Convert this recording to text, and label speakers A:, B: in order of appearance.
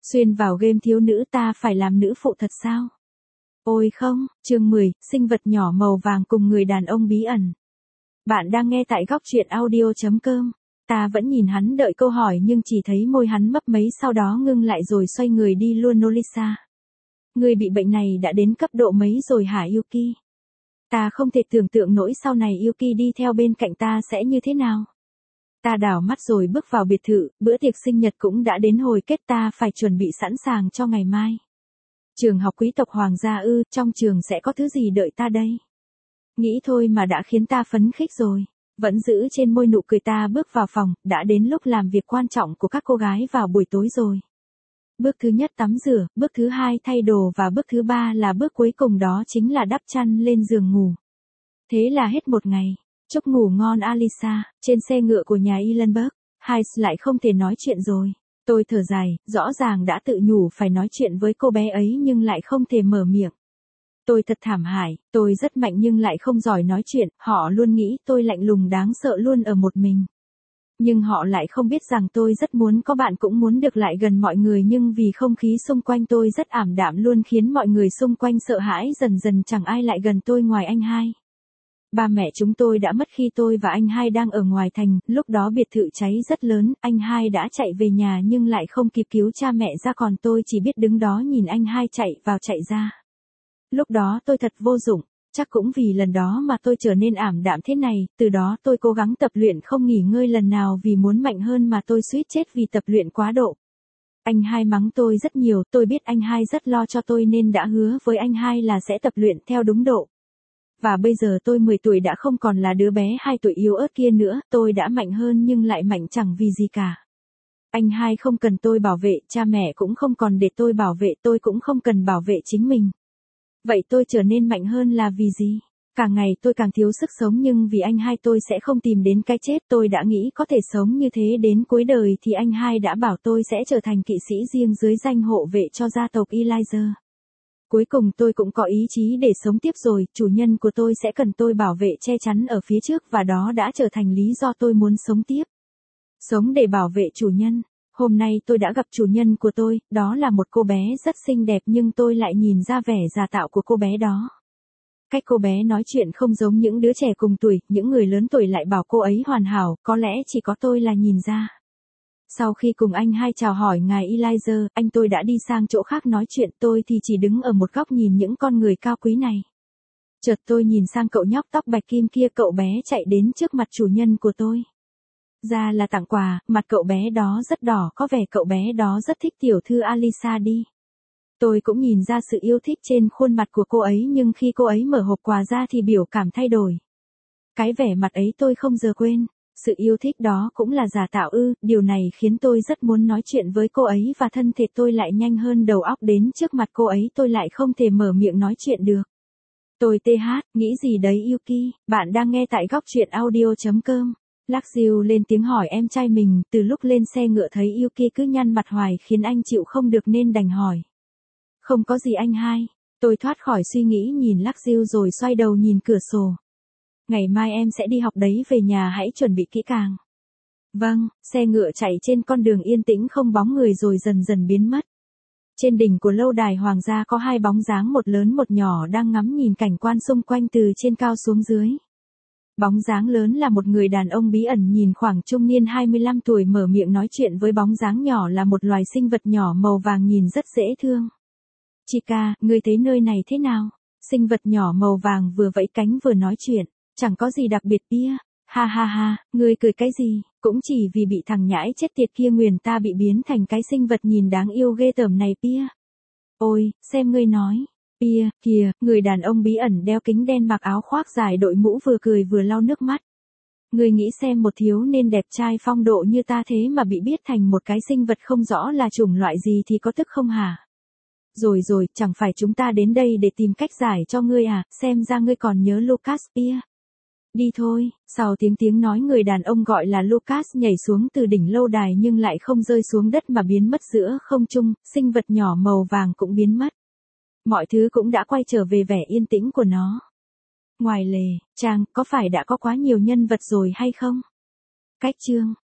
A: Xuyên vào game thiếu nữ ta phải làm nữ phụ thật sao? Ôi không, chương 10, sinh vật nhỏ màu vàng cùng người đàn ông bí ẩn. Bạn đang nghe tại góc truyện audio.com. Ta vẫn nhìn hắn đợi câu hỏi nhưng chỉ thấy môi hắn mấp máy sau đó ngưng lại rồi xoay người đi luôn. Nolisa. Người bị bệnh này đã đến cấp độ mấy rồi hả Yuki? Ta không thể tưởng tượng nổi sau này Yuki đi theo bên cạnh ta sẽ như thế nào. Ta đảo mắt rồi bước vào biệt thự, bữa tiệc sinh nhật cũng đã đến hồi kết, ta phải chuẩn bị sẵn sàng cho ngày mai. Trường học quý tộc hoàng gia ư, trong trường sẽ có thứ gì đợi ta đây? Nghĩ thôi mà đã khiến ta phấn khích rồi. Vẫn giữ trên môi nụ cười, ta bước vào phòng, đã đến lúc làm việc quan trọng của các cô gái vào buổi tối rồi. Bước thứ nhất tắm rửa, bước thứ hai thay đồ và bước thứ ba là bước cuối cùng, đó chính là đắp chăn lên giường ngủ. Thế là hết một ngày. Chúc ngủ ngon Alisa. Trên xe ngựa của nhà Ellenberg, Hayes lại không thể nói chuyện rồi. Tôi thở dài, rõ ràng đã tự nhủ phải nói chuyện với cô bé ấy nhưng lại không thể mở miệng. Tôi thật thảm hại, tôi rất mạnh nhưng lại không giỏi nói chuyện, họ luôn nghĩ tôi lạnh lùng đáng sợ luôn ở một mình. Nhưng họ lại không biết rằng tôi rất muốn có bạn, cũng muốn được lại gần mọi người, nhưng vì không khí xung quanh tôi rất ảm đạm luôn khiến mọi người xung quanh sợ hãi, dần dần chẳng ai lại gần tôi ngoài anh hai. Ba mẹ chúng tôi đã mất khi tôi và anh hai đang ở ngoài thành, lúc đó biệt thự cháy rất lớn, anh hai đã chạy về nhà nhưng lại không kịp cứu cha mẹ ra, còn tôi chỉ biết đứng đó nhìn anh hai chạy vào chạy ra. Lúc đó tôi thật vô dụng, chắc cũng vì lần đó mà tôi trở nên ảm đạm thế này, từ đó tôi cố gắng tập luyện không nghỉ ngơi lần nào vì muốn mạnh hơn mà tôi suýt chết vì tập luyện quá độ. Anh hai mắng tôi rất nhiều, tôi biết anh hai rất lo cho tôi nên đã hứa với anh hai là sẽ tập luyện theo đúng độ. Và bây giờ tôi 10 tuổi đã không còn là đứa bé 2 tuổi yếu ớt kia nữa, tôi đã mạnh hơn nhưng lại mạnh chẳng vì gì cả. Anh hai không cần tôi bảo vệ, cha mẹ cũng không còn để tôi bảo vệ, tôi cũng không cần bảo vệ chính mình. Vậy tôi trở nên mạnh hơn là vì gì? Càng ngày tôi càng thiếu sức sống nhưng vì anh hai tôi sẽ không tìm đến cái chết, tôi đã nghĩ có thể sống như thế đến cuối đời thì anh hai đã bảo tôi sẽ trở thành kỵ sĩ riêng dưới danh hộ vệ cho gia tộc Elijah. Cuối cùng tôi cũng có ý chí để sống tiếp rồi, chủ nhân của tôi sẽ cần tôi bảo vệ che chắn ở phía trước và đó đã trở thành lý do tôi muốn sống tiếp. Sống để bảo vệ chủ nhân. Hôm nay tôi đã gặp chủ nhân của tôi, đó là một cô bé rất xinh đẹp nhưng tôi lại nhìn ra vẻ giả tạo của cô bé đó. Cách cô bé nói chuyện không giống những đứa trẻ cùng tuổi, những người lớn tuổi lại bảo cô ấy hoàn hảo, có lẽ chỉ có tôi là nhìn ra. Sau khi cùng anh hai chào hỏi ngài Elijah, anh tôi đã đi sang chỗ khác nói chuyện, tôi thì chỉ đứng ở một góc nhìn những con người cao quý này. Chợt tôi nhìn sang cậu nhóc tóc bạch kim kia, cậu bé chạy đến trước mặt chủ nhân của tôi. Ra là tặng quà, mặt cậu bé đó rất đỏ, có vẻ cậu bé đó rất thích tiểu thư Alisa đi. Tôi cũng nhìn ra sự yêu thích trên khuôn mặt của cô ấy nhưng khi cô ấy mở hộp quà ra thì biểu cảm thay đổi. Cái vẻ mặt ấy tôi không giờ quên. Sự yêu thích đó cũng là giả tạo ư, điều này khiến tôi rất muốn nói chuyện với cô ấy và thân thể tôi lại nhanh hơn đầu óc, đến trước mặt cô ấy tôi lại không thể mở miệng nói chuyện được. Tôi nghĩ gì đấy Yuki, bạn đang nghe tại góc truyện audio.com. Lakshyu lên tiếng hỏi em trai mình, từ lúc lên xe ngựa thấy Yuki cứ nhăn mặt hoài khiến anh chịu không được nên đành hỏi. Không có gì anh hai. Tôi thoát khỏi suy nghĩ nhìn Lakshyu rồi xoay đầu nhìn cửa sổ. Ngày mai em sẽ đi học đấy, về nhà hãy chuẩn bị kỹ càng. Vâng, xe ngựa chạy trên con đường yên tĩnh không bóng người rồi dần dần biến mất. Trên đỉnh của lâu đài hoàng gia có hai bóng dáng, một lớn một nhỏ đang ngắm nhìn cảnh quan xung quanh từ trên cao xuống dưới. Bóng dáng lớn là một người đàn ông bí ẩn nhìn khoảng trung niên 25 tuổi, mở miệng nói chuyện với bóng dáng nhỏ là một loài sinh vật nhỏ màu vàng nhìn rất dễ thương. Chica, ngươi thấy nơi này thế nào? Sinh vật nhỏ màu vàng vừa vẫy cánh vừa nói chuyện. Chẳng có gì đặc biệt Pia. Ha ha ha, ngươi cười cái gì, cũng chỉ vì bị thằng nhãi chết tiệt kia nguyền ta bị biến thành cái sinh vật nhìn đáng yêu ghê tởm này Pia. Ôi, xem ngươi nói. Pia, kìa, người đàn ông bí ẩn đeo kính đen mặc áo khoác dài đội mũ vừa cười vừa lau nước mắt. Ngươi nghĩ xem, một thiếu niên đẹp trai phong độ như ta thế mà bị biết thành một cái sinh vật không rõ là chủng loại gì thì có tức không hả? Rồi, chẳng phải chúng ta đến đây để tìm cách giải cho ngươi à, xem ra ngươi còn nhớ Lucas Pia. Đi thôi, sau tiếng nói người đàn ông gọi là Lucas nhảy xuống từ đỉnh lâu đài nhưng lại không rơi xuống đất mà biến mất giữa không trung, sinh vật nhỏ màu vàng cũng biến mất. Mọi thứ cũng đã quay trở về vẻ yên tĩnh của nó. Ngoài lề, Trang, có phải đã có quá nhiều nhân vật rồi hay không? Cách chương.